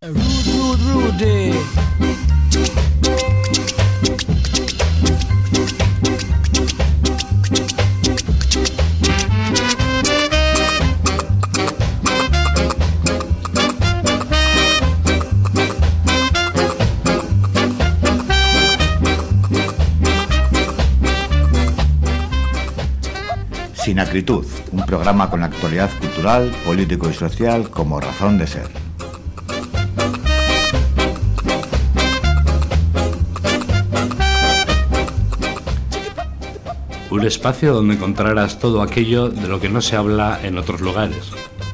Rudy. Sin acritud, un programa con actualidad cultural, político y social como razón de ser. Un espacio donde encontrarás todo aquello de lo que no se habla en otros lugares.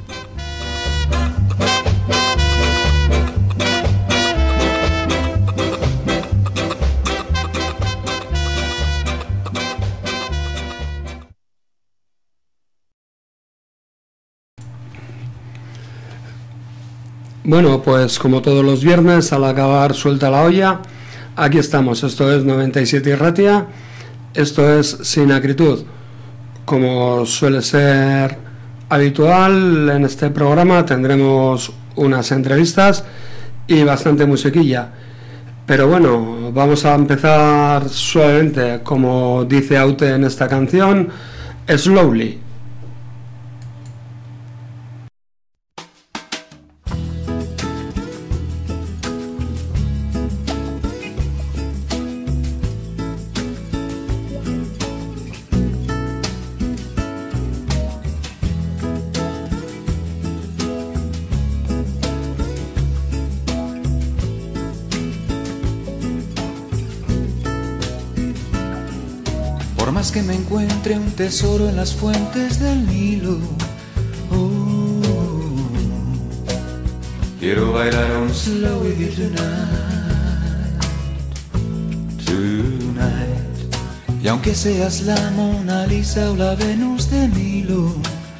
Bueno, pues como todos los viernes, al acabar suelta la olla, aquí estamos. Esto es 97 Irratia, esto es Sin Acritud. Como suele ser habitual en este programa, tendremos unas entrevistas y bastante musiquilla. Pero bueno, vamos a empezar suavemente, como dice Aute en esta canción, Slowly. Que me encuentre un tesoro en las fuentes del Nilo. Quiero bailar un slow with you tonight. Y aunque seas la Mona Lisa o la Venus de Milo,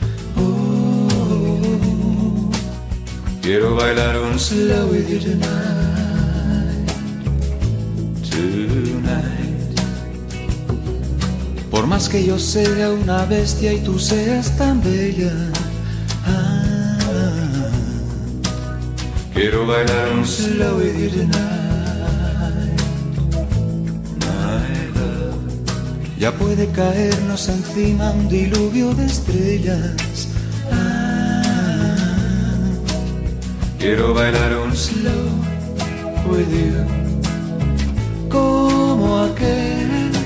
quiero bailar un slow with you tonight. Por más que yo sea una bestia y tú seas tan bella, quiero bailar un slow with you tonight, my love. Ya puede caernos encima un diluvio de estrellas, quiero bailar un slow with you, como aquel.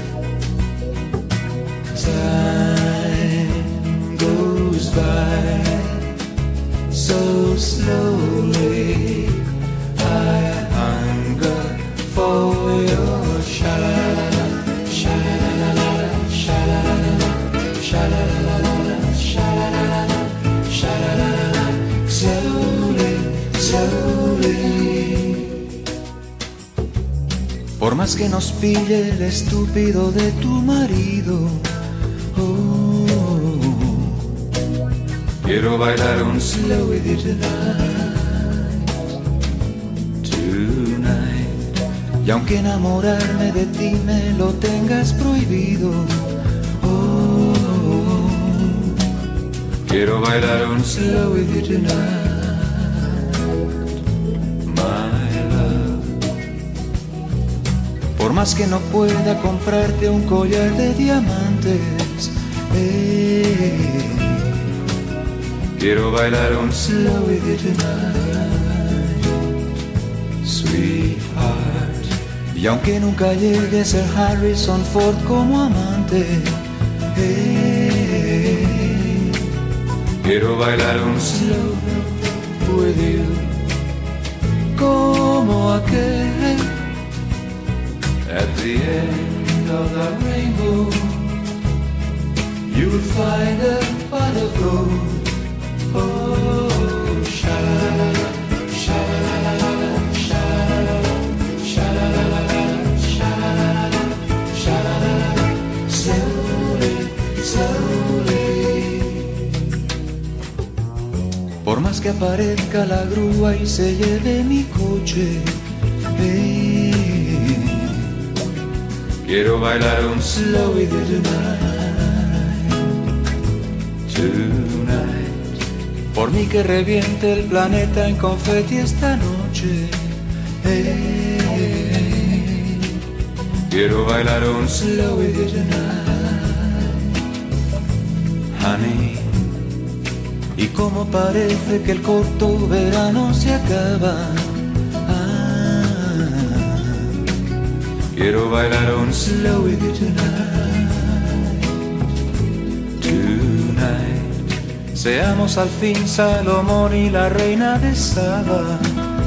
Time goes by so slowly. I hunger for your sha-la-la-la, sha-la-la-la, sha-la-la-la, sha-la-la-la, sha-la-la-la, sha-la-la-la, slowly, slowly. Por más que nos pille el estúpido de tu marido, quiero bailar un slow with you tonight, tonight. Y aunque enamorarme de ti me lo tengas prohibido, quiero bailar un slow with you tonight, my love. Por más que no pueda comprarte un collar de diamantes, quiero bailar un slow with you tonight, sweetheart. Y aunque nunca llegue a ser Harrison Ford como amante, quiero bailar un slow with you, como aquel. At the end of the rainbow, you'll find a pot of gold. Oh, sha-la-la-la, sha-la-la-la, sha-la-la-la, sha-la-la-la, sha-la-la-la, sha-la-la-la, slowly, slowly. Por más que aparezca la grúa y se lleve mi coche, quiero bailar un slow with you tonight, tonight. Por mí que reviente el planeta en confeti esta noche. Quiero bailar un slow with you tonight, honey. Y como parece que el corto verano se acaba, quiero bailar un slow with you tonight, tonight. Seamos al fin Salomón y la reina de Saba.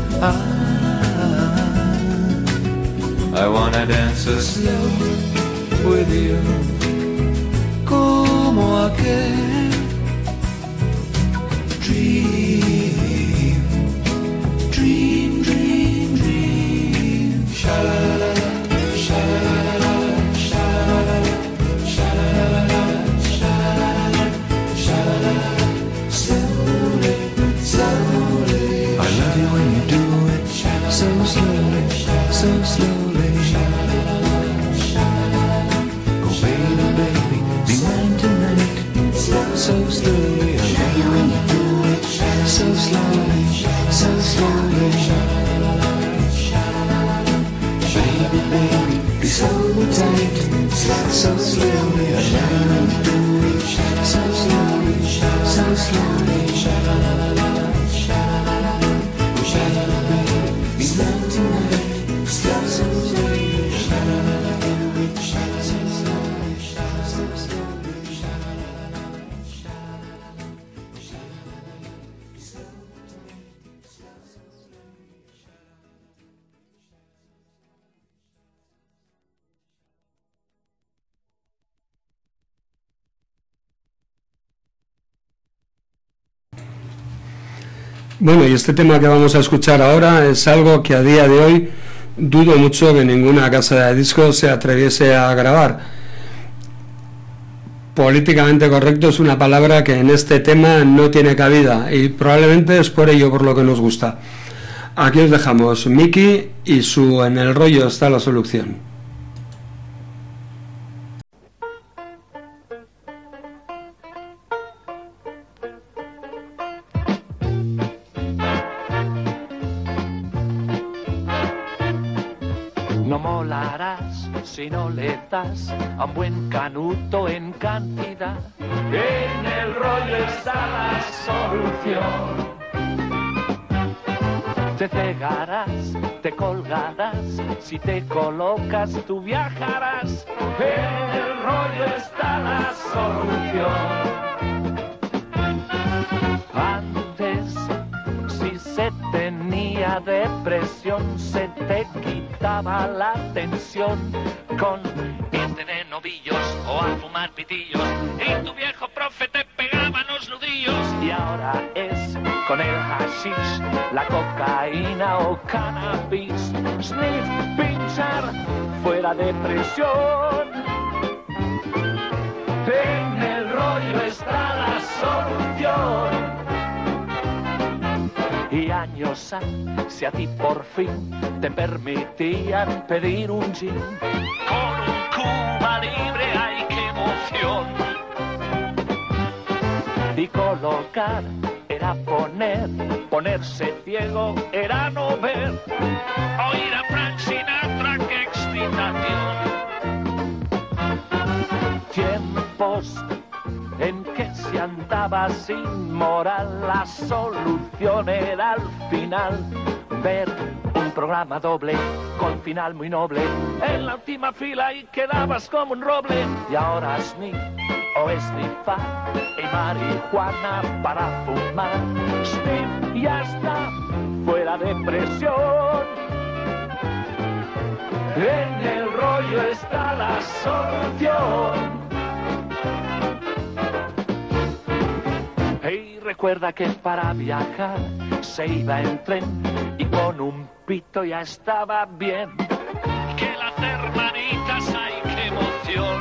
I wanna dance a slow with you, como aquel dream, dream, dream, dream. Sha-la-la-la, sha-la-la-la, sha-la-la-la, sha-la-la-la, sha-la-la-la, sha-la-la-la. Slowly, slowly. I love you when you do it so slowly, so slowly. Go baby, baby, be mine tonight. So slowly, I love you when you do it so slowly, so slowly. Baby, baby, be so tight. So slowly, I love you when you do it so slowly, so slowly. Baby, be mine tonight. So slowly. Bueno, y este tema que vamos a escuchar ahora es algo que a día de hoy dudo mucho que ninguna casa de discos se atreviese a grabar. Políticamente correcto es una palabra que en este tema no tiene cabida y probablemente es por ello por lo que nos gusta. Aquí os dejamos Miki y su En el rollo está la solución. No molarás si no le das a un buen canuto en cantidad. En el rollo está la solución. Te cegarás, te colgarás, si te colocas tú viajarás. En el rollo está la solución. Antes, si se tenía depresión, se te quitaba la tensión con irte de novillos o a fumar pitillos, y tu viejo profe te pegaba los nudillos. Y ahora es con el hashish, la cocaína o cannabis, sniff, pinchar, fuera de presión. En el rollo está la solución. Y años si a ti por fin te permitían pedir un gin con un Cuba libre, ¡ay qué emoción! Y colocar era poner, ponerse ciego era no ver, oír a Frank Sinatra, qué excitación. Tiempos en que se andaba sin moral, la solución era al final ver un programa doble con final muy noble en la última fila y quedabas como un roble. Y ahora sniff o esnifar y marihuana para fumar, sniff y ya está fuera de presión. En el rollo está la solución. Y recuerda que para viajar se iba en tren y con un pito ya estaba bien. Que las hermanitas, ay qué emoción.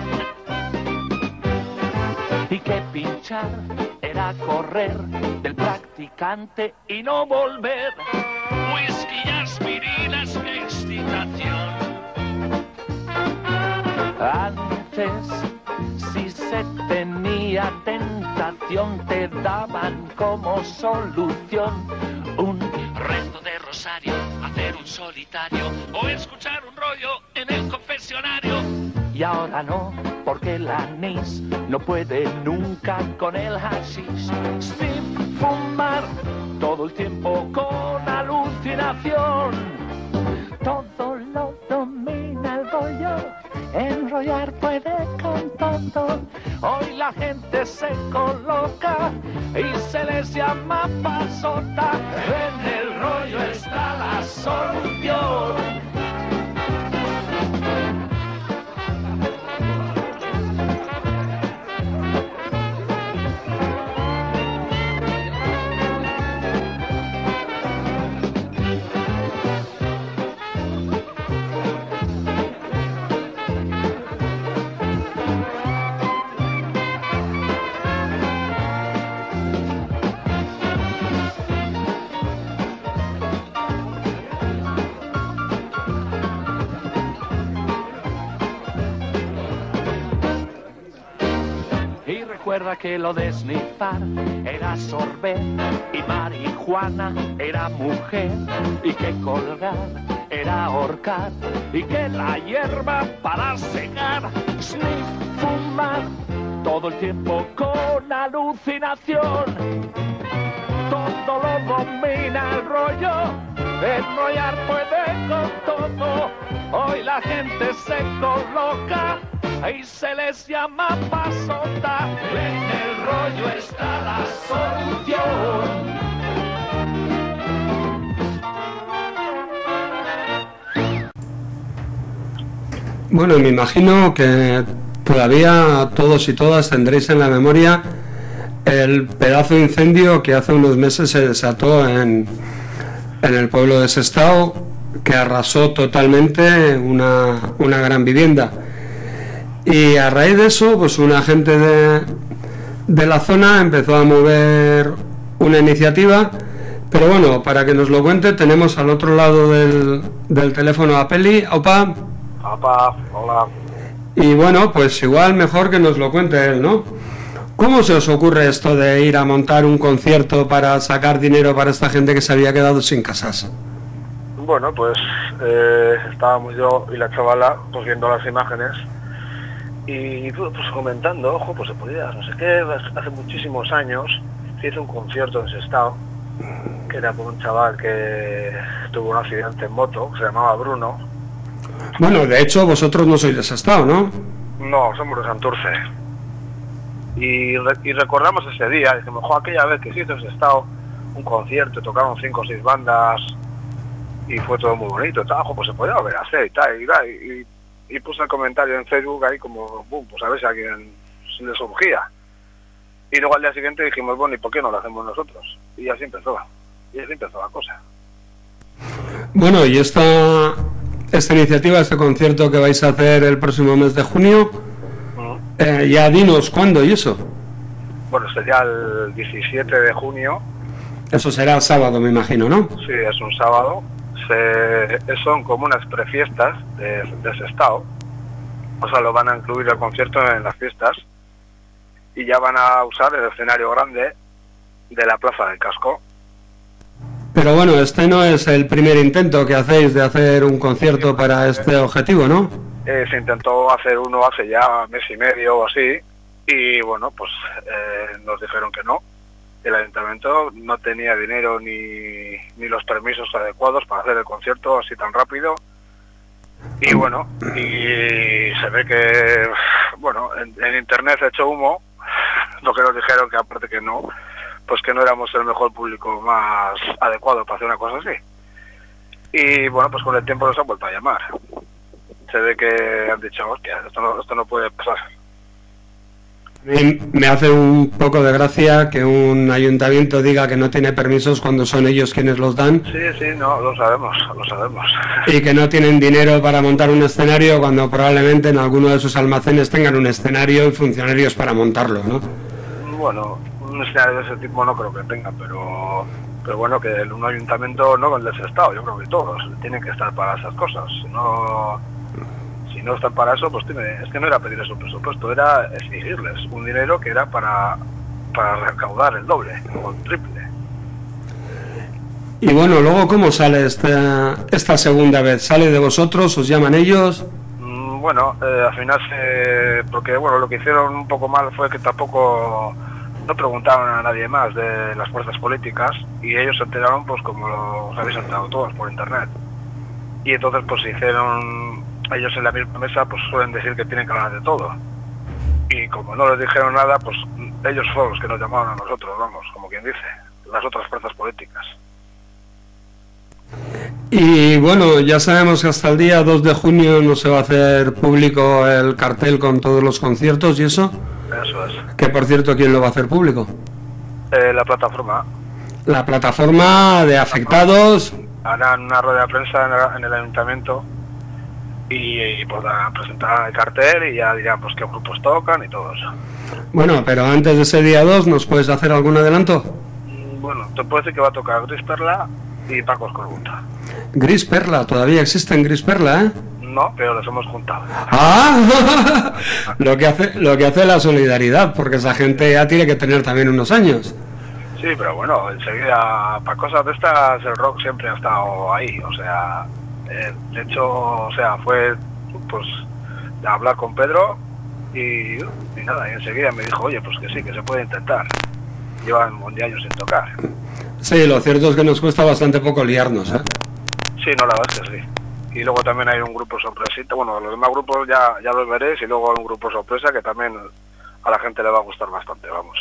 Y que pinchar era correr del practicante y no volver. Whisky y aspirinas, qué excitación. Antes, si se tenía tentación te daban como solución un rezo de rosario, hacer un solitario o escuchar un rollo en el confesionario. Y ahora no, porque el anís no puede nunca con el hashish. Sin fumar todo el tiempo con alucinación. Todo lo domina el rollo, enrollar puede con todo. Hoy la gente se coloca y se les llama pasota. En el rollo está la solución. Recuerda que lo de snifar era sorbet y marihuana era mujer y que colgar era ahorcar y que la hierba para secar, sniff, fumar todo el tiempo con alucinación. Todo lo domina el rollo, enrollar puede con todo. Hoy la gente se coloca y se les llama pasota. En el rollo está la solución. Bueno, me imagino que todavía todos y todas tendréis en la memoria el pedazo de incendio que hace unos meses se desató en el pueblo de Sestao, que arrasó totalmente una gran vivienda. Y a raíz de eso, pues una gente de la zona empezó a mover una iniciativa, pero bueno, para que nos lo cuente tenemos al otro lado del teléfono a Peli. Opa. Opa, hola. Y bueno, pues igual mejor que nos lo cuente él, ¿no? ¿Cómo se os ocurre esto de ir a montar un concierto para sacar dinero para esta gente que se había quedado sin casas? Bueno, pues estábamos yo y la chavala pues viendo las imágenes y pues comentando, ojo, pues se podía, no sé qué, hace muchísimos años se hizo un concierto en Sestao, que era por un chaval que tuvo un accidente en moto, que se llamaba Bruno. Bueno, de hecho vosotros no sois de Sestao, ¿no? No, somos de Santurce. Y recordamos ese día, dijimos, ojo, aquella vez que se hizo en Sestao un concierto, tocaron 5 o 6 bandas y fue todo muy bonito, ojo, pues se podía volver a hacer y tal, y puse el comentario en Facebook ahí como, pues a ver si a alguien se le surgía. Y luego al día siguiente dijimos, bueno, ¿y por qué no lo hacemos nosotros? Y así empezó la cosa. Bueno, y esta iniciativa, este concierto que vais a hacer el próximo mes de junio, ya dinos cuándo y eso. Bueno, sería el 17 de junio. Eso será sábado, me imagino, ¿no? Sí, es un sábado. Son como unas prefiestas de Sestao, o sea, lo van a incluir el concierto en las fiestas y ya van a usar el escenario grande de la Plaza del Casco. Pero bueno, este no es el primer intento que hacéis de hacer un concierto para este objetivo, ¿no? Se intentó hacer uno hace ya mes y medio o así y bueno, pues nos dijeron que no. El ayuntamiento no tenía dinero ni los permisos adecuados para hacer el concierto así tan rápido. Y bueno, y se ve que, bueno, en internet se echó humo, lo que nos dijeron que aparte que no, pues que no éramos el mejor público más adecuado para hacer una cosa así. Y bueno, pues con el tiempo nos han vuelto a llamar. Se ve que han dicho, hostia, esto no puede pasar. Me hace un poco de gracia que un ayuntamiento diga que no tiene permisos cuando son ellos quienes los dan. Sí, no, lo sabemos. Y que no tienen dinero para montar un escenario cuando probablemente en alguno de sus almacenes tengan un escenario y funcionarios para montarlo, ¿no? Bueno, un escenario de ese tipo no creo que tengan, pero bueno, que un ayuntamiento no el de ese estado, yo creo que todos tienen que estar para esas cosas, si no no están para eso, pues es que no era pedirles un presupuesto, era exigirles un dinero que era para recaudar el doble o el triple. Y bueno, luego, ¿cómo sale esta segunda vez? ¿Sale de vosotros? ¿Os llaman ellos? Bueno, al final porque bueno, lo que hicieron un poco mal fue que tampoco no preguntaron a nadie más de las fuerzas políticas, y ellos se enteraron pues como los habéis enterado todos por internet. Y entonces pues hicieron, ellos en la misma mesa pues suelen decir que tienen que hablar de todo. Y como no les dijeron nada, pues ellos fueron los que nos llamaron a nosotros, vamos, como quien dice, las otras fuerzas políticas. Y bueno, ya sabemos que hasta el día 2 de junio no se va a hacer público el cartel con todos los conciertos y eso. Eso es. Que por cierto, ¿quién lo va a hacer público? La plataforma. La plataforma de afectados. Harán una rueda de prensa en el ayuntamiento y podrán presentar el cartel y ya dirán pues qué grupos tocan y todo eso. Bueno, pero antes de ese día 2, ¿nos puedes hacer algún adelanto? Bueno, te puedo decir que va a tocar Gris Perla y Paco Escorbuta. Gris Perla, todavía existen Gris Perla, ¿eh? No, pero los hemos juntado. ¡Ah! lo que hace la solidaridad, porque esa gente ya tiene que tener también unos años. Sí, pero bueno, enseguida, para cosas de estas, el rock siempre ha estado ahí, o sea, de hecho, o sea, fue, pues, hablar con Pedro y nada, y enseguida me dijo, oye, pues que sí, que se puede intentar. Llevan un día años sin tocar. Sí, lo cierto es que nos cuesta bastante poco liarnos, ¿eh? Sí, no, la verdad es que sí. Y luego también hay un grupo sorpresita, bueno, los demás grupos ya los veréis, y luego hay un grupo sorpresa que también a la gente le va a gustar bastante, vamos.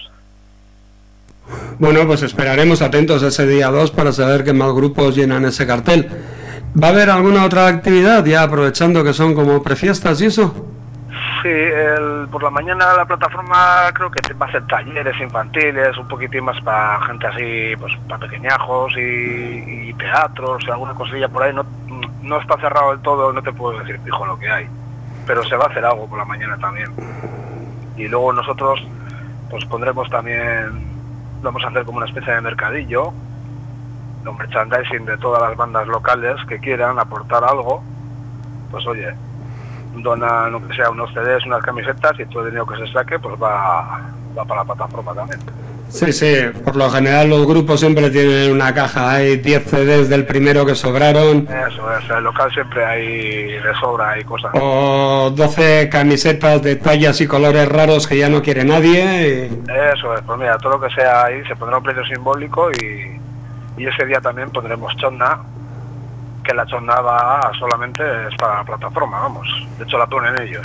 Bueno, pues esperaremos atentos ese día 2 para saber qué más grupos llenan ese cartel. ¿Va a haber alguna otra actividad, ya aprovechando que son como prefiestas y eso? Sí, por la mañana la plataforma creo que va a hacer talleres infantiles, un poquitín más para gente así, pues para pequeñajos y teatros y alguna cosilla por ahí. No está cerrado del todo, no te puedo decir fijo lo que hay, pero se va a hacer algo por la mañana también. Y luego nosotros pues pondremos también, vamos a hacer como una especie de mercadillo, un merchandising de todas las bandas locales que quieran aportar algo, pues oye, donan lo que sea unos CDs, unas camisetas, y todo el dinero que se saque pues va para la plataforma también. Sí, por lo general los grupos siempre tienen una caja, hay 10 CDs del primero que sobraron. Eso es, el local siempre hay de sobra y cosas. O 12 camisetas de tallas y colores raros que ya no quiere nadie. Eso es, pues mira, todo lo que sea ahí se pondrá un precio simbólico y ese día también pondremos chonda, que la chonda va solamente es para la plataforma, vamos, de hecho la ponen ellos.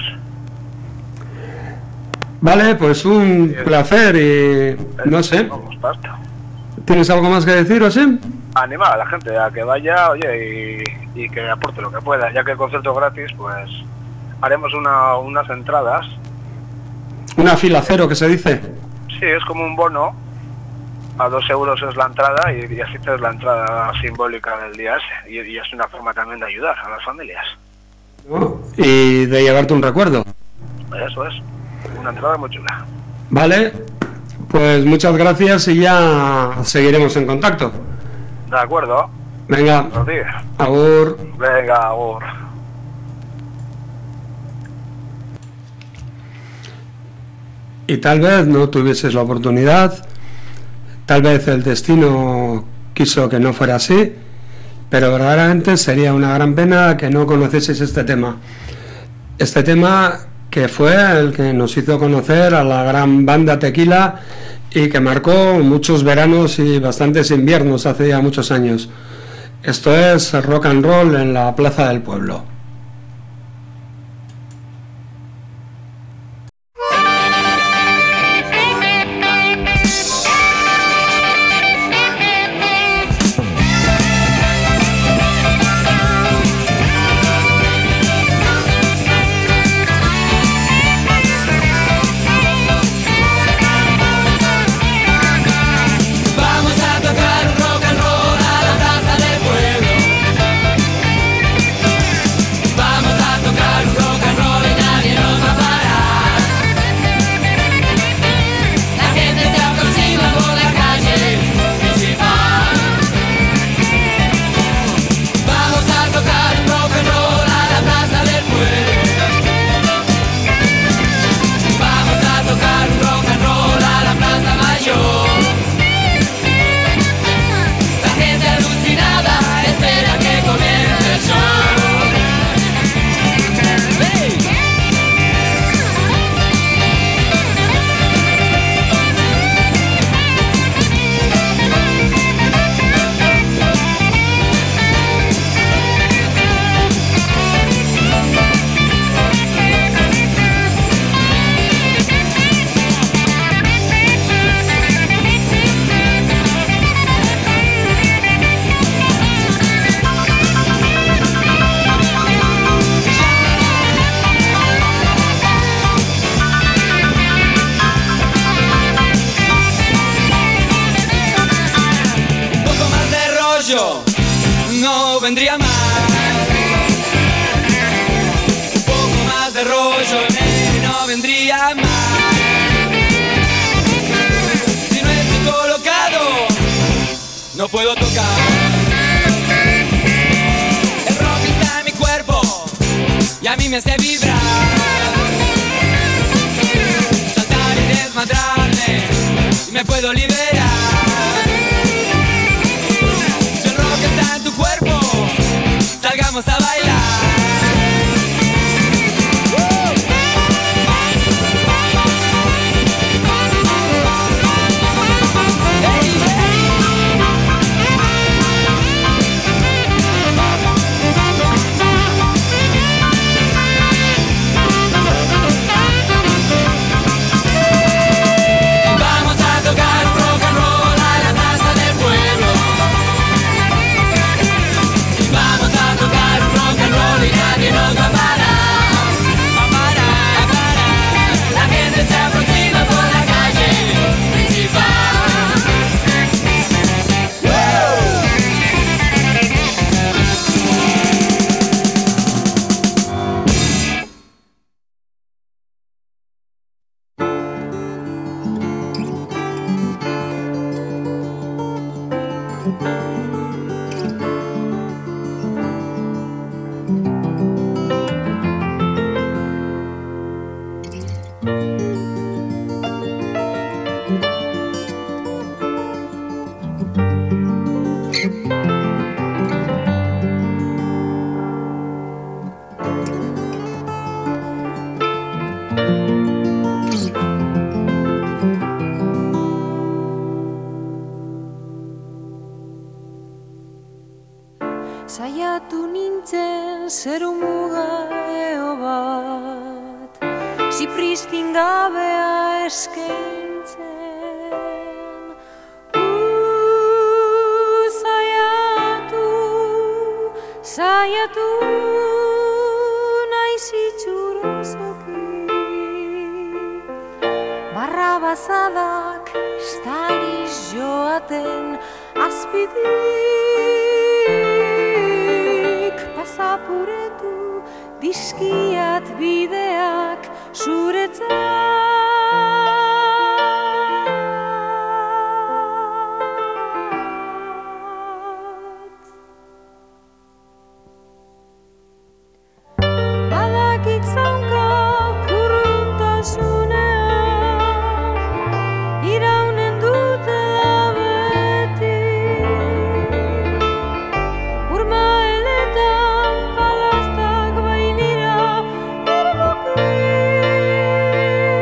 Vale, pues un placer y no sé. Vamos, basta. ¿Tienes algo más que decir o así? Animar a la gente a que vaya, oye, y que aporte lo que pueda, ya que el concierto es gratis, pues haremos unas entradas. ¿Una fila cero que se dice? Sí, es como un bono, a 2 euros es la entrada y así es la entrada simbólica del día ese, y es una forma también de ayudar a las familias. Y de llevarte un recuerdo. Eso es. Una entrada muy chula. Vale, pues muchas gracias y ya seguiremos en contacto. De acuerdo. Venga, agur. Venga, agur. Y tal vez no tuvieses la oportunidad, tal vez el destino quiso que no fuera así, pero verdaderamente sería una gran pena que no conocieseis este tema. Este tema que fue el que nos hizo conocer a la gran banda Tequila y que marcó muchos veranos y bastantes inviernos hace ya muchos años. Esto es rock and roll en la Plaza del Pueblo. rollo no vendría mal. Un poco más de rollo no vendría mal. Si no estoy colocado, no puedo tocar. El rock está en mi cuerpo y a mí me hace vibrar. Saltar y desmadrarme y me puedo liberar. Si el rock está en tu cuerpo, salgamos a bailar. Saiatu nintzen zeru mugaeo bat, zipristin gabea eskaintzen. Saiatu naiz itxurozoki, barrabazadak estaliz joaten azpidik. Pasapuretu dizkiat bideak zuretzat. Badakik zaunka kurrutasunean, iraunen dutela beti. Urmaeletan palaztak bainira irmoki.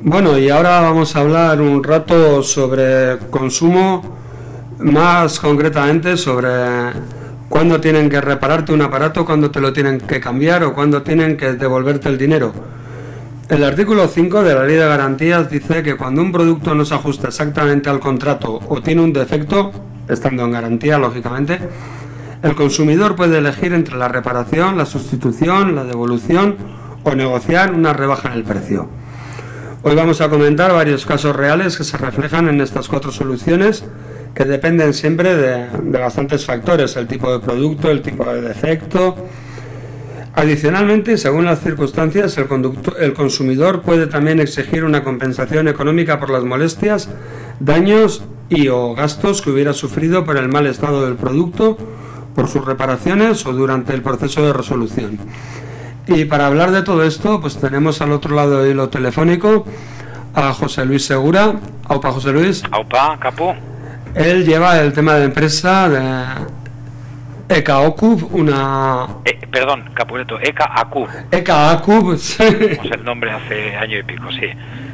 Bueno, y ahora vamos a hablar un rato sobre consumo, más concretamente sobre cuándo tienen que repararte un aparato, cuándo te lo tienen que cambiar o cuándo tienen que devolverte el dinero. El artículo 5 de la Ley de Garantías dice que cuando un producto no se ajusta exactamente al contrato o tiene un defecto, estando en garantía, lógicamente, el consumidor puede elegir entre la reparación, la sustitución, la devolución o negociar una rebaja en el precio. Hoy vamos a comentar varios casos reales que se reflejan en estas 4 soluciones, que dependen siempre de bastantes factores: el tipo de producto, el tipo de defecto. Adicionalmente, según las circunstancias, el consumidor puede también exigir una compensación económica por las molestias, daños y o gastos que hubiera sufrido por el mal estado del producto, por sus reparaciones o durante el proceso de resolución. Y para hablar de todo esto, pues tenemos al otro lado del hilo telefónico a José Luis Segura. Aupa, José Luis. Aupa, Capu. Él lleva el tema de empresa de ECA OCUB, Perdón, Capuleto, ECA ACUB. ECA ACUB, sí. Tenemos el nombre hace año y pico, sí.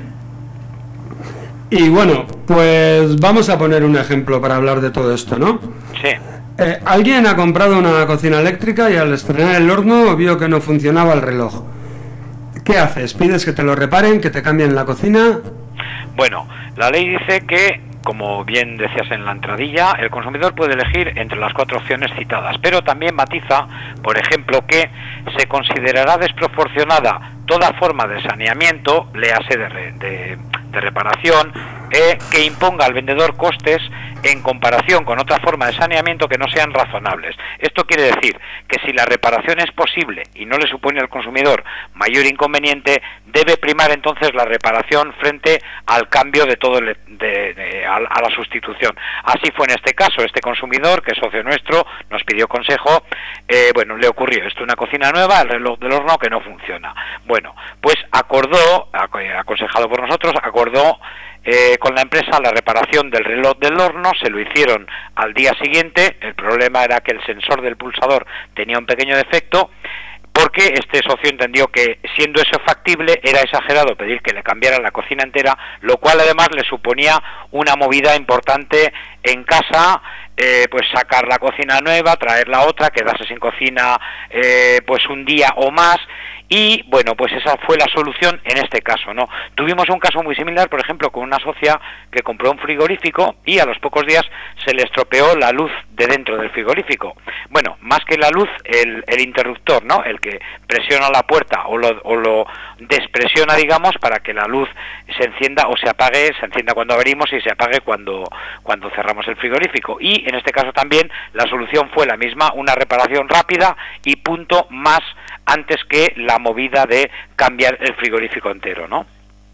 Y bueno, pues vamos a poner un ejemplo para hablar de todo esto, ¿no? Sí. Alguien ha comprado una cocina eléctrica y al estrenar el horno vio que no funcionaba el reloj. ¿Qué haces? ¿Pides que te lo reparen, que te cambien la cocina? Bueno, la ley dice que, como bien decías en la entradilla, el consumidor puede elegir entre las 4 opciones citadas, pero también matiza, por ejemplo, que se considerará desproporcionada toda forma de saneamiento, léase de reparación, que imponga al vendedor costes en comparación con otra forma de saneamiento que no sean razonables. Esto quiere decir que si la reparación es posible y no le supone al consumidor mayor inconveniente, debe primar entonces la reparación frente al cambio de todo a la sustitución. Así fue en este caso. Este consumidor, que es socio nuestro, nos pidió consejo. Bueno, le ocurrió esto: una cocina nueva, el reloj del horno que no funciona. Bueno, pues acordó, aconsejado por nosotros, acordó con la empresa la reparación del reloj del horno. Se lo hicieron al día siguiente. El problema era que el sensor del pulsador tenía un pequeño defecto, porque este socio entendió que, siendo eso factible, era exagerado pedir que le cambiaran la cocina entera, lo cual además le suponía una movida importante en casa, pues sacar la cocina nueva, traer la otra, quedarse sin cocina pues un día o más. Y bueno, pues esa fue la solución en este caso, ¿no? Tuvimos un caso muy similar, por ejemplo, con una socia que compró un frigorífico y a los pocos días se le estropeó la luz de dentro del frigorífico. Bueno, más que la luz, el interruptor, ¿no? El que presiona la puerta o lo despresiona, digamos, para que la luz se encienda o se apague, se encienda cuando abrimos y se apague cuando cerramos el frigorífico. Y en este caso también la solución fue la misma: una reparación rápida y punto, más antes que la movida de cambiar el frigorífico entero, ¿no?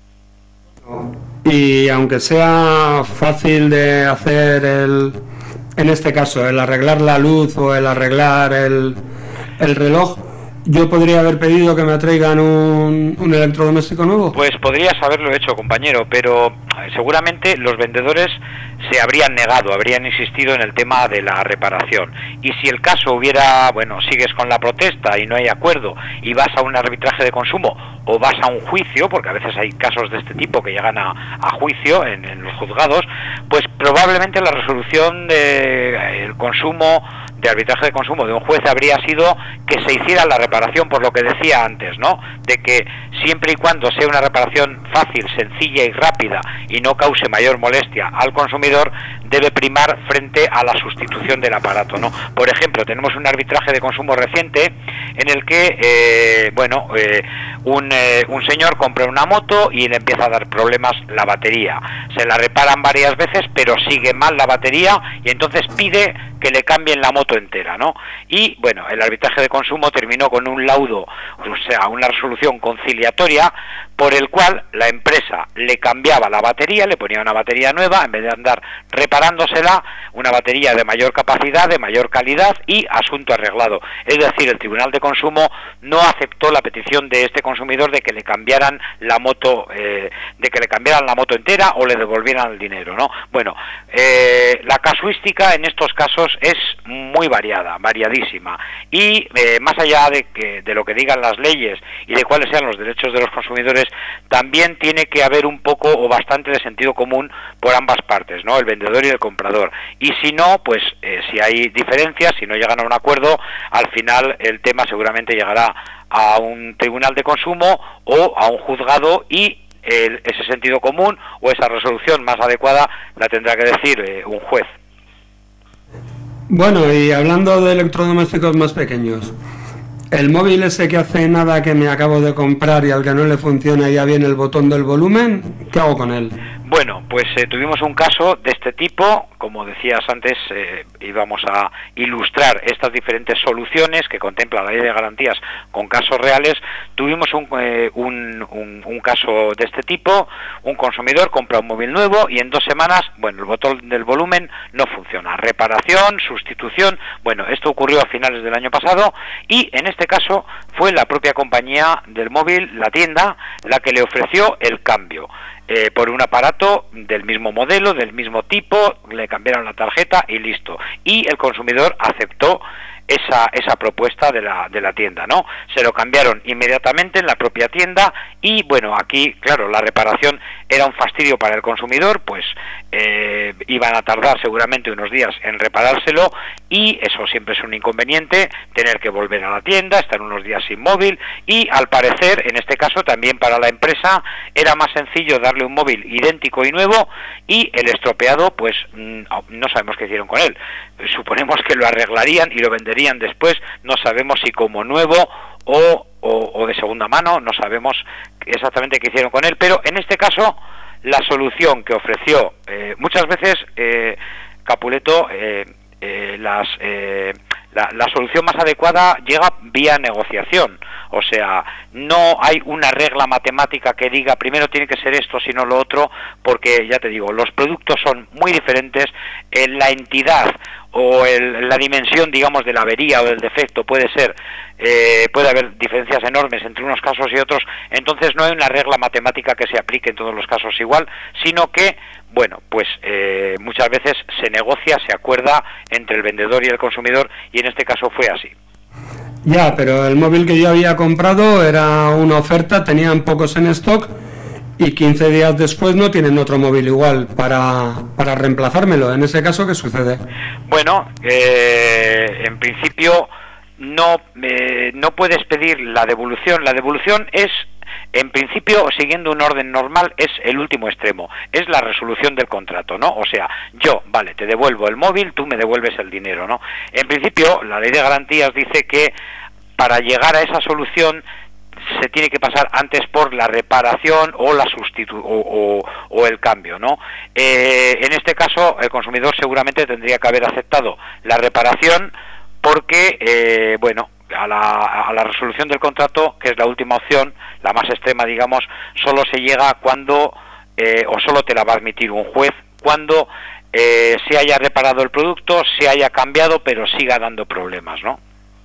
Y aunque sea fácil de hacer en este caso, el arreglar la luz o el arreglar el reloj, ¿yo podría haber pedido que me traigan un electrodoméstico nuevo? Pues podrías haberlo hecho, compañero, pero seguramente los vendedores se habrían negado, habrían insistido en el tema de la reparación. Y si el caso hubiera, bueno, sigues con la protesta y no hay acuerdo y vas a un arbitraje de consumo o vas a un juicio, porque a veces hay casos de este tipo que llegan a juicio en los juzgados, pues probablemente la resolución del consumo, de arbitraje de consumo de un juez, habría sido que se hiciera la reparación, por lo que decía antes, ¿no? De que siempre y cuando sea una reparación fácil, sencilla y rápida y no cause mayor molestia al consumidor, debe primar frente a la sustitución del aparato, ¿no? Por ejemplo, tenemos un arbitraje de consumo reciente en el que, un señor compra una moto y le empieza a dar problemas la batería. Se la reparan varias veces, pero sigue mal la batería y entonces pide que le cambien la moto entera, ¿no? Y bueno, el arbitraje de consumo terminó con un laudo, o sea, una resolución conciliatoria, por el cual la empresa le cambiaba la batería, le ponía una batería nueva, en vez de andar reparándosela, una batería de mayor capacidad, de mayor calidad, y asunto arreglado. Es decir, el Tribunal de Consumo no aceptó la petición de este consumidor consumidor de que le cambiaran la moto, entera o le devolvieran el dinero, ¿no? Bueno, la casuística en estos casos es muy variadísima, y más allá de lo que digan las leyes y de cuáles sean los derechos de los consumidores, también tiene que haber un poco o bastante de sentido común por ambas partes, ¿no? El vendedor y el comprador. Y si no, pues si hay diferencias, si no llegan a un acuerdo, al final el tema seguramente llegará a un tribunal de consumo o a un juzgado, y ese sentido común o esa resolución más adecuada la tendrá que decir un juez. Bueno, y hablando de electrodomésticos más pequeños, el móvil ese que hace nada que me acabo de comprar y al que no le funciona ya viene el botón del volumen, ¿qué hago con él? Bueno, pues tuvimos un caso de este tipo. Como decías antes, íbamos a ilustrar estas diferentes soluciones que contempla la ley de garantías con casos reales. Tuvimos un caso de este tipo. Un consumidor compra un móvil nuevo y en 2 semanas, bueno, el botón del volumen no funciona. Reparación, sustitución, bueno, esto ocurrió a finales del año pasado, y en este caso fue la propia compañía del móvil, la tienda, la que le ofreció el cambio. Por un aparato del mismo modelo, del mismo tipo, le cambiaron la tarjeta y listo. Y el consumidor aceptó esa propuesta de la tienda, ¿no? Se lo cambiaron inmediatamente en la propia tienda, y bueno, aquí, claro, la reparación era un fastidio para el consumidor, pues iban a tardar seguramente unos días en reparárselo, y eso siempre es un inconveniente, tener que volver a la tienda, estar unos días sin móvil, y al parecer, en este caso también para la empresa, era más sencillo darle un móvil idéntico y nuevo, y el estropeado, pues no sabemos qué hicieron con él. Suponemos que lo arreglarían y lo venderían después, no sabemos si como nuevo o de segunda mano, no sabemos exactamente qué hicieron con él, pero en este caso la solución que ofreció, muchas veces, Capuleto, la solución más adecuada llega vía negociación. O sea, no hay una regla matemática que diga primero tiene que ser esto, sino lo otro, porque ya te digo, los productos son muy diferentes, la entidad o la dimensión, digamos, de la avería o del defecto puede haber diferencias enormes entre unos casos y otros. Entonces no hay una regla matemática que se aplique en todos los casos igual, sino que, bueno, pues muchas veces se negocia, se acuerda entre el vendedor y el consumidor, y en este caso fue así. Ya, pero el móvil que yo había comprado era una oferta, tenían pocos en stock, y 15 días después no tienen otro móvil igual para reemplazármelo. En ese caso, ¿qué sucede? Bueno, en principio no puedes pedir la devolución. La devolución es, en principio, siguiendo un orden normal, es el último extremo, es la resolución del contrato, ¿no? O sea, yo, vale, te devuelvo el móvil, tú me devuelves el dinero, ¿no? En principio, la ley de garantías dice que para llegar a esa solución se tiene que pasar antes por la reparación o la o el cambio, ¿no? En este caso, el consumidor seguramente tendría que haber aceptado la reparación, porque, bueno, a la resolución del contrato, que es la última opción, la más extrema, digamos, solo se llega cuando, o solo te la va a admitir un juez, cuando se haya reparado el producto, se haya cambiado, pero siga dando problemas, ¿no?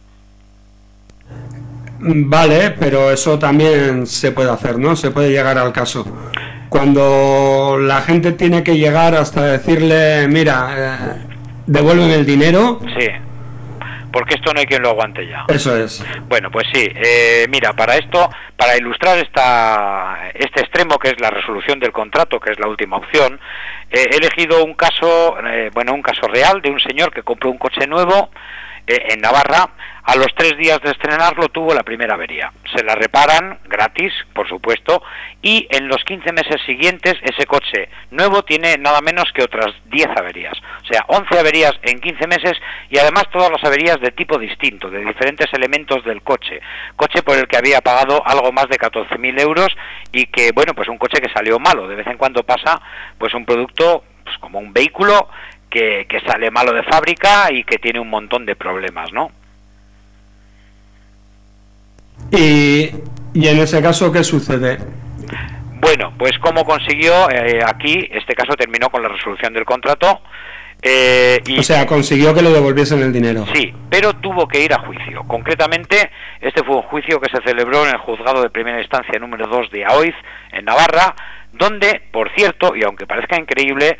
Vale, pero eso también se puede hacer, ¿no? Se puede llegar al caso. Cuando la gente tiene que llegar hasta decirle, mira, devuélveme el dinero. Sí, porque esto no hay quien lo aguante ya. Eso es. Bueno, pues sí, mira, para ilustrar este extremo, que es la resolución del contrato, que es la última opción, he elegido un caso real de un señor que compró un coche nuevo en Navarra. A los 3 días de estrenarlo tuvo la primera avería. Se la reparan gratis, por supuesto, y en los 15 meses siguientes ese coche nuevo tiene nada menos que otras 10 averías. O sea, 11 averías en 15 meses, y además todas las averías de tipo distinto, de diferentes elementos del coche. Coche por el que había pagado algo más de 14.000 euros, y que, bueno, pues un coche que salió malo. De vez en cuando pasa, pues un producto, pues como un vehículo que sale malo de fábrica y que tiene un montón de problemas, ¿no? Y en ese caso, ¿qué sucede? Bueno, pues ¿cómo consiguió? Aquí, este caso terminó con la resolución del contrato. O sea, consiguió que le devolviesen el dinero. Sí, pero tuvo que ir a juicio. Concretamente, este fue un juicio que se celebró en el juzgado de primera instancia número 2 de Aoiz, en Navarra, donde, por cierto, y aunque parezca increíble,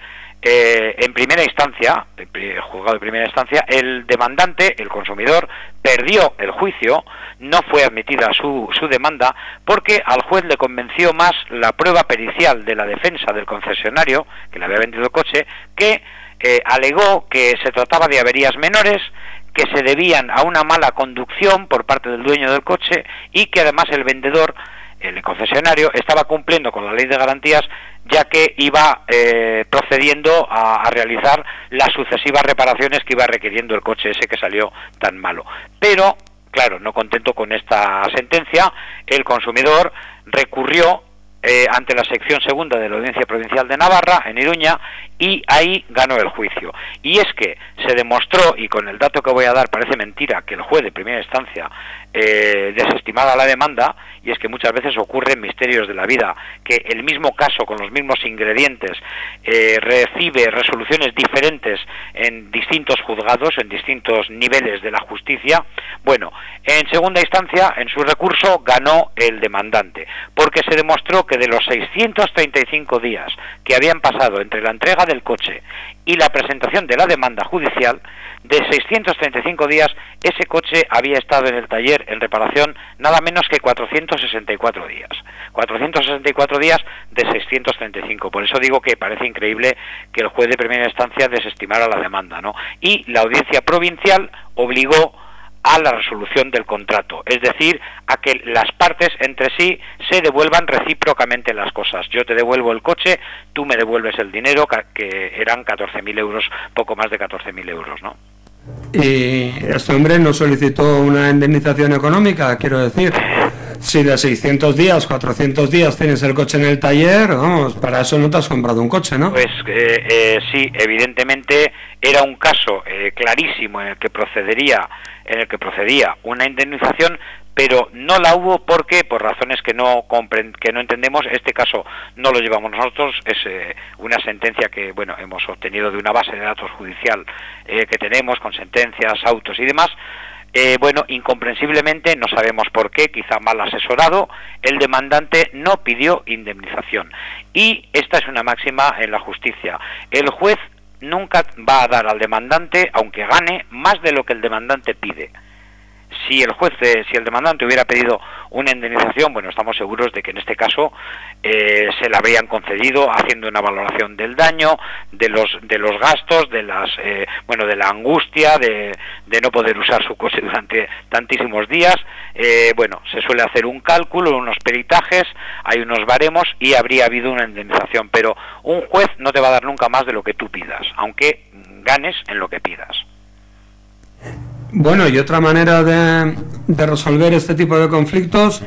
en primera instancia, el juzgado de primera instancia, el demandante, el consumidor, perdió el juicio, no fue admitida su demanda, porque al juez le convenció más la prueba pericial de la defensa del concesionario, que le había vendido el coche, que alegó que se trataba de averías menores, que se debían a una mala conducción por parte del dueño del coche y que además el vendedor, el concesionario, estaba cumpliendo con la ley de garantías, ya que iba procediendo a realizar las sucesivas reparaciones que iba requiriendo el coche ese que salió tan malo. Pero, claro, no contento con esta sentencia, el consumidor recurrió ante la sección segunda de la Audiencia Provincial de Navarra, en Iruña, y ahí ganó el juicio. Y es que se demostró, y con el dato que voy a dar parece mentira, que el juez de primera instancia desestimara la demanda, y es que muchas veces ocurren misterios de la vida, que el mismo caso con los mismos ingredientes recibe resoluciones diferentes en distintos juzgados, en distintos niveles de la justicia. Bueno, en segunda instancia, en su recurso, ganó el demandante, porque se demostró que de los 635 días que habían pasado entre la entrega del coche y la presentación de la demanda judicial, de 635 días, ese coche había estado en el taller en reparación nada menos que 464 días. 464 días de 635. Por eso digo que parece increíble que el juez de primera instancia desestimara la demanda, ¿no? Y la audiencia provincial obligó a la resolución del contrato, es decir, a que las partes entre sí se devuelvan recíprocamente las cosas. Yo te devuelvo el coche, tú me devuelves el dinero, que eran 14.000 euros, poco más de 14.000 euros, ¿no? Y este hombre no solicitó una indemnización económica, quiero decir. Si de 600 días, 400 días tienes el coche en el taller, vamos, para eso no te has comprado un coche, ¿no? Pues sí, evidentemente era un caso clarísimo en el que procedía una indemnización, pero no la hubo porque, por razones que no entendemos, este caso no lo llevamos nosotros, es una sentencia que, bueno, hemos obtenido de una base de datos judicial que tenemos, con sentencias, autos y demás. Bueno, incomprensiblemente, no sabemos por qué, quizá mal asesorado, el demandante no pidió indemnización. Y esta es una máxima en la justicia. El juez nunca va a dar al demandante, aunque gane, más de lo que el demandante pide. Si el demandante hubiera pedido una indemnización, bueno, estamos seguros de que en este caso se la habrían concedido haciendo una valoración del daño, de los gastos, de la angustia de no poder usar su coche durante tantísimos días. Bueno, se suele hacer un cálculo, unos peritajes, hay unos baremos y habría habido una indemnización, pero un juez no te va a dar nunca más de lo que tú pidas, aunque ganes en lo que pidas. Bueno, y otra manera de resolver este tipo de conflictos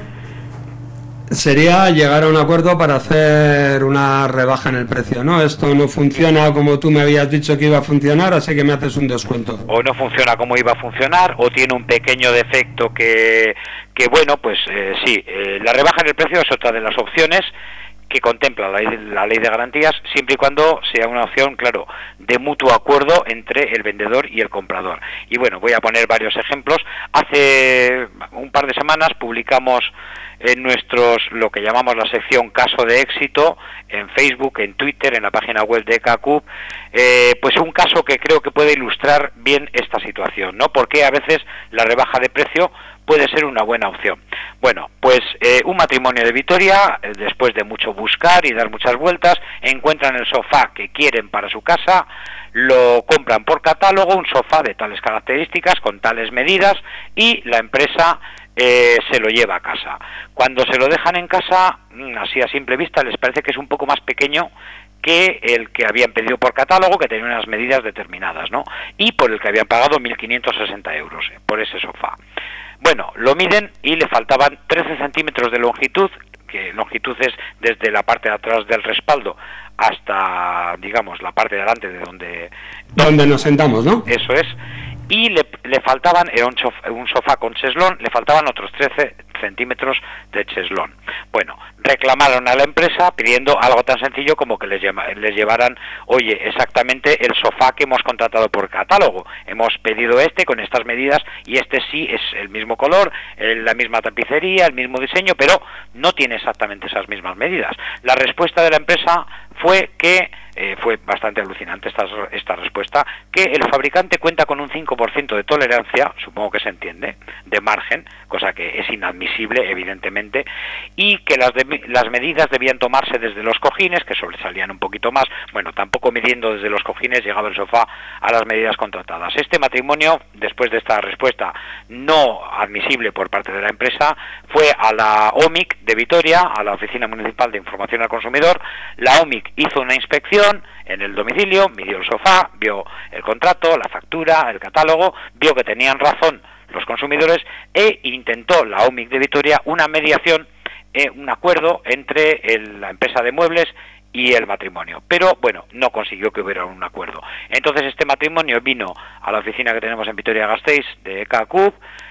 sería llegar a un acuerdo para hacer una rebaja en el precio, ¿no? Esto no funciona como tú me habías dicho que iba a funcionar, así que me haces un descuento. O no funciona como iba a funcionar, o tiene un pequeño defecto que bueno, pues sí, la rebaja en el precio es otra de las opciones que contempla la ley de garantías, siempre y cuando sea una opción, claro, de mutuo acuerdo entre el vendedor y el comprador. Y bueno, voy a poner varios ejemplos. Hace un par de semanas publicamos en lo que llamamos la sección Caso de Éxito, en Facebook, en Twitter, en la página web de ECACUP, pues un caso que creo que puede ilustrar bien esta situación, ¿no? Porque a veces la rebaja de precio puede ser una buena opción. Bueno, pues un matrimonio de Vitoria, después de mucho buscar y dar muchas vueltas, encuentran el sofá que quieren para su casa, lo compran por catálogo, un sofá de tales características, con tales medidas, y la empresa se lo lleva a casa. Cuando se lo dejan en casa, así a simple vista, les parece que es un poco más pequeño que el que habían pedido por catálogo, que tenía unas medidas determinadas, ¿no? Y por el que habían pagado 1.560 euros por ese sofá. Bueno, lo miden y le faltaban 13 centímetros de longitud, que longitud es desde la parte de atrás del respaldo hasta, digamos, la parte de delante de donde nos sentamos, ¿no? Eso es. Y le le faltaban, era un sofá con cheslón, le faltaban otros 13 centímetros de cheslón. Bueno, reclamaron a la empresa pidiendo algo tan sencillo como que les llevaran, oye, exactamente el sofá que hemos contratado por catálogo. Hemos pedido este con estas medidas y este sí es el mismo color, la misma tapicería, el mismo diseño, pero no tiene exactamente esas mismas medidas. La respuesta de la empresa fue que fue bastante alucinante esta respuesta, que el fabricante cuenta con un 5% de tolerancia, supongo que se entiende, de margen, cosa que es inadmisible, evidentemente, y que las medidas debían tomarse desde los cojines, que sobresalían un poquito más. Bueno, tampoco midiendo desde los cojines llegaba el sofá a las medidas contratadas. Este matrimonio, después de esta respuesta no admisible por parte de la empresa, fue a la OMIC de Vitoria, a la Oficina Municipal de Información al Consumidor. La OMIC hizo una inspección en el domicilio, midió el sofá, vio el contrato, la factura, el catálogo, vio que tenían razón los consumidores e intentó la OMIC de Vitoria una mediación, un acuerdo entre la empresa de muebles y el matrimonio, pero bueno, no consiguió que hubiera un acuerdo. Entonces este matrimonio vino a la oficina que tenemos en Vitoria-Gasteiz de ECACUB,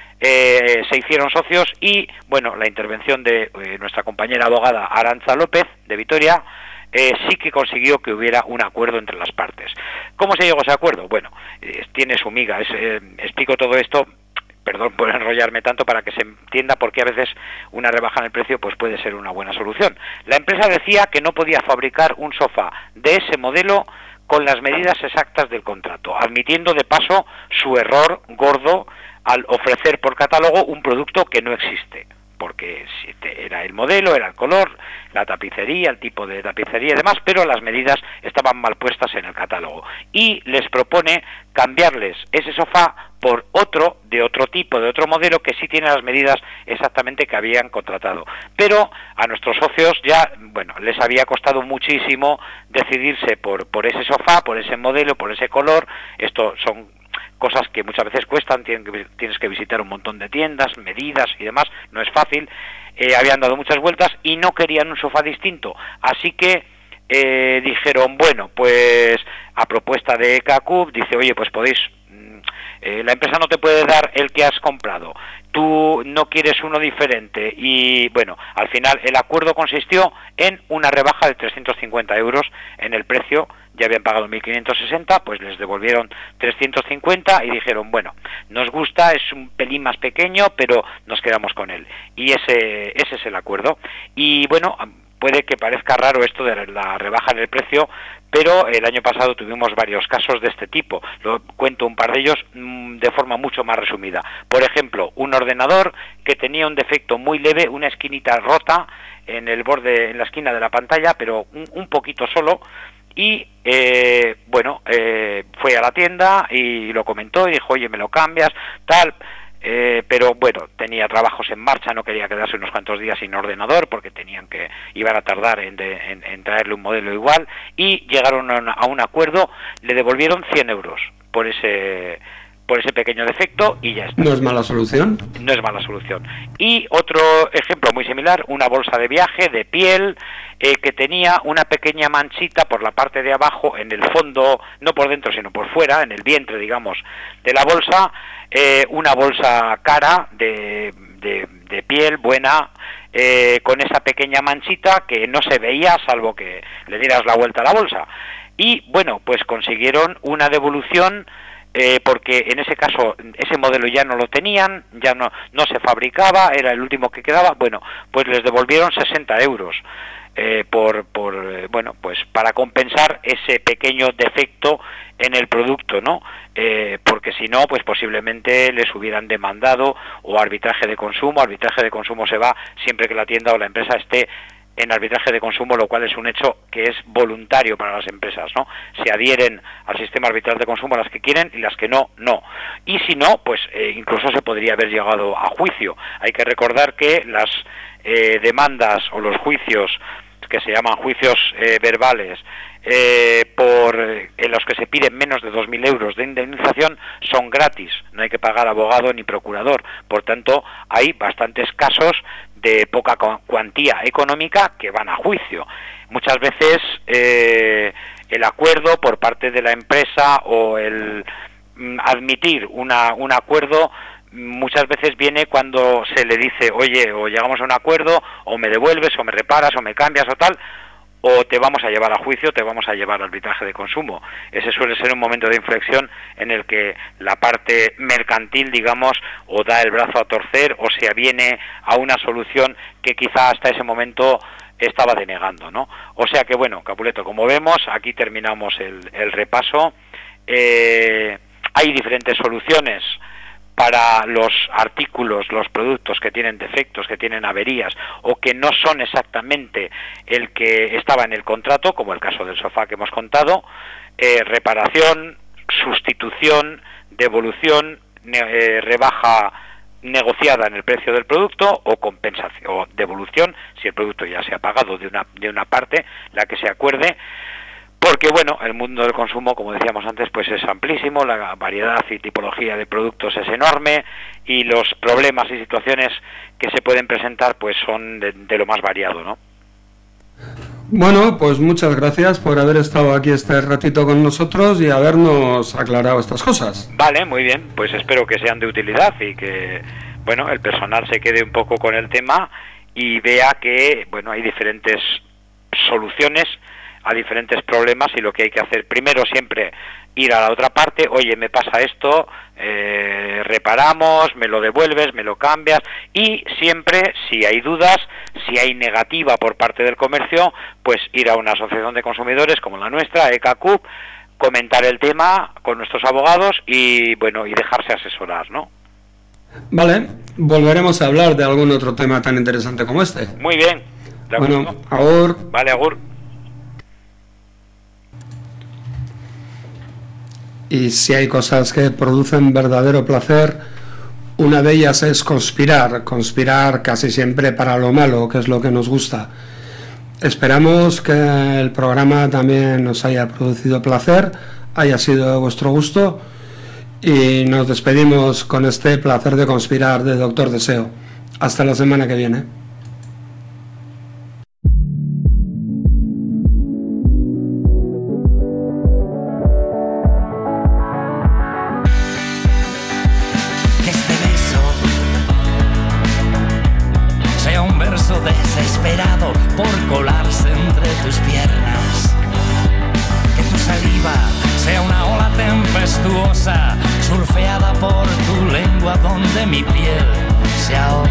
se hicieron socios y bueno, la intervención de nuestra compañera abogada Arantza López de Vitoria sí que consiguió que hubiera un acuerdo entre las partes. ¿Cómo se llegó a ese acuerdo? Bueno, tiene su miga. Explico todo esto, perdón por enrollarme tanto, para que se entienda por qué a veces una rebaja en el precio pues puede ser una buena solución. La empresa decía que no podía fabricar un sofá de ese modelo con las medidas exactas del contrato, admitiendo de paso su error gordo al ofrecer por catálogo un producto que no existe, porque era el modelo, era el color, la tapicería, el tipo de tapicería y demás, pero las medidas estaban mal puestas en el catálogo. Y les propone cambiarles ese sofá por otro, de otro tipo, de otro modelo, que sí tiene las medidas exactamente que habían contratado. Pero a nuestros socios ya, bueno, les había costado muchísimo decidirse por ese sofá, por ese modelo, por ese color. Esto son cosas que muchas veces cuestan, tienes que visitar un montón de tiendas, medidas y demás, no es fácil. Habían dado muchas vueltas y no querían un sofá distinto, así que dijeron, bueno, pues a propuesta de ECACUB, dice, oye, pues podéis, la empresa no te puede dar el que has comprado, tú no quieres uno diferente, y bueno, al final el acuerdo consistió en una rebaja de 350 euros en el precio. Ya habían pagado 1.560, pues les devolvieron 350 y dijeron, bueno, nos gusta, es un pelín más pequeño, pero nos quedamos con él. Y ese es el acuerdo. Y bueno, puede que parezca raro esto de la rebaja en el precio, pero el año pasado tuvimos varios casos de este tipo. Lo cuento un par de ellos de forma mucho más resumida. Por ejemplo, un ordenador que tenía un defecto muy leve, una esquinita rota en el borde, en la esquina de la pantalla, pero un poquito solo. Y bueno, fue a la tienda y lo comentó y dijo, oye, me lo cambias, tal, pero bueno, tenía trabajos en marcha, no quería quedarse unos cuantos días sin ordenador porque iban a tardar en traerle un modelo igual, y llegaron a un acuerdo, le devolvieron 100 euros por ese pequeño defecto y ya está. ¿No es mala solución? No es mala solución. Y otro ejemplo muy similar, una bolsa de viaje de piel que tenía una pequeña manchita por la parte de abajo, en el fondo, no por dentro sino por fuera, en el vientre, digamos, de la bolsa, una bolsa cara de piel buena, con esa pequeña manchita que no se veía salvo que le dieras la vuelta a la bolsa. Y bueno, pues consiguieron una devolución, porque en ese caso ese modelo ya no lo tenían, ya no se fabricaba, era el último que quedaba. Bueno, pues les devolvieron 60 euros bueno, pues para compensar ese pequeño defecto en el producto, ¿no? Porque si no, pues posiblemente les hubieran demandado, o arbitraje de consumo. Arbitraje de consumo se va siempre que la tienda o la empresa esté en arbitraje de consumo, lo cual es un hecho que es voluntario para las empresas, ¿no? Se adhieren al sistema arbitral de consumo las que quieren y las que no, no. Y si no, pues incluso se podría haber llegado a juicio. Hay que recordar que las demandas o los juicios, que se llaman juicios verbales, en los que se piden menos de 2.000 euros de indemnización, son gratis, no hay que pagar abogado ni procurador. Por tanto, hay bastantes casos de poca cuantía económica que van a juicio. Muchas veces el acuerdo por parte de la empresa o admitir un acuerdo muchas veces viene cuando se le dice, oye, o llegamos a un acuerdo, o me devuelves, o me reparas, o me cambias, o tal, o te vamos a llevar a juicio, te vamos a llevar al arbitraje de consumo. Ese suele ser un momento de inflexión en el que la parte mercantil, digamos, o da el brazo a torcer, o se aviene a una solución que quizá hasta ese momento estaba denegando, ¿no? O sea que, bueno, Capuleto, como vemos, aquí terminamos el repaso. Hay diferentes soluciones para los artículos, los productos que tienen defectos, que tienen averías o que no son exactamente el que estaba en el contrato, como el caso del sofá que hemos contado. Reparación, sustitución, devolución, rebaja negociada en el precio del producto, o compensación o devolución si el producto ya se ha pagado de una parte, la que se acuerde. Porque, bueno, el mundo del consumo, como decíamos antes, pues es amplísimo, la variedad y tipología de productos es enorme, y los problemas y situaciones que se pueden presentar pues son de lo más variado, ¿no? Bueno, pues muchas gracias por haber estado aquí este ratito con nosotros y habernos aclarado estas cosas. Vale, muy bien, pues espero que sean de utilidad y que, bueno, el personal se quede un poco con el tema y vea que, bueno, hay diferentes soluciones a diferentes problemas, y lo que hay que hacer primero siempre ir a la otra parte, oye, me pasa esto, reparamos, me lo devuelves, me lo cambias, y siempre, si hay dudas, si hay negativa por parte del comercio, pues ir a una asociación de consumidores como la nuestra, ECACUP, comentar el tema con nuestros abogados y, bueno, y dejarse asesorar, ¿no? Vale, volveremos a hablar de algún otro tema tan interesante como este. Muy bien. ¿De acuerdo? Bueno, agur. Vale, agur. Y si hay cosas que producen verdadero placer, una de ellas es conspirar casi siempre para lo malo, que es lo que nos gusta. Esperamos que el programa también nos haya producido placer, haya sido de vuestro gusto, y nos despedimos con este placer de conspirar de Doctor Deseo. Hasta la semana que viene. Desesperado por colarse entre tus piernas, que tu saliva sea una ola tempestuosa surfeada por tu lengua donde mi piel se ahogue.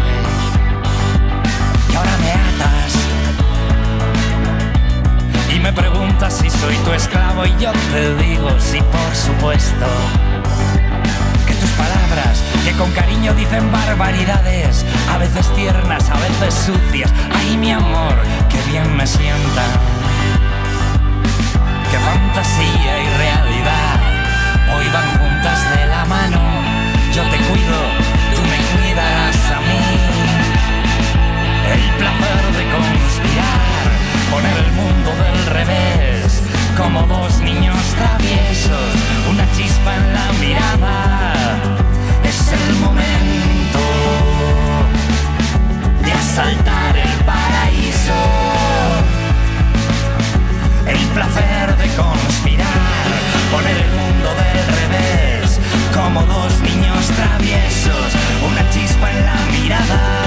Y ahora me atas y me preguntas si soy tu esclavo, y yo te digo sí, por supuesto. Que tus palabras, que con cariño dicen barbaridades, a veces tiernas, a veces sucias, ay mi amor, que bien me sientan. Que fantasía y realidad hoy van juntas de la mano. Yo te cuido, tú me cuidarás a mí. El placer de conspirar, poner el mundo del revés, como dos niños traviesos, una chispa en la mirada. Es el momento de asaltar el paraíso, el placer de conspirar, poner el mundo del revés, como dos niños traviesos, una chispa en la mirada.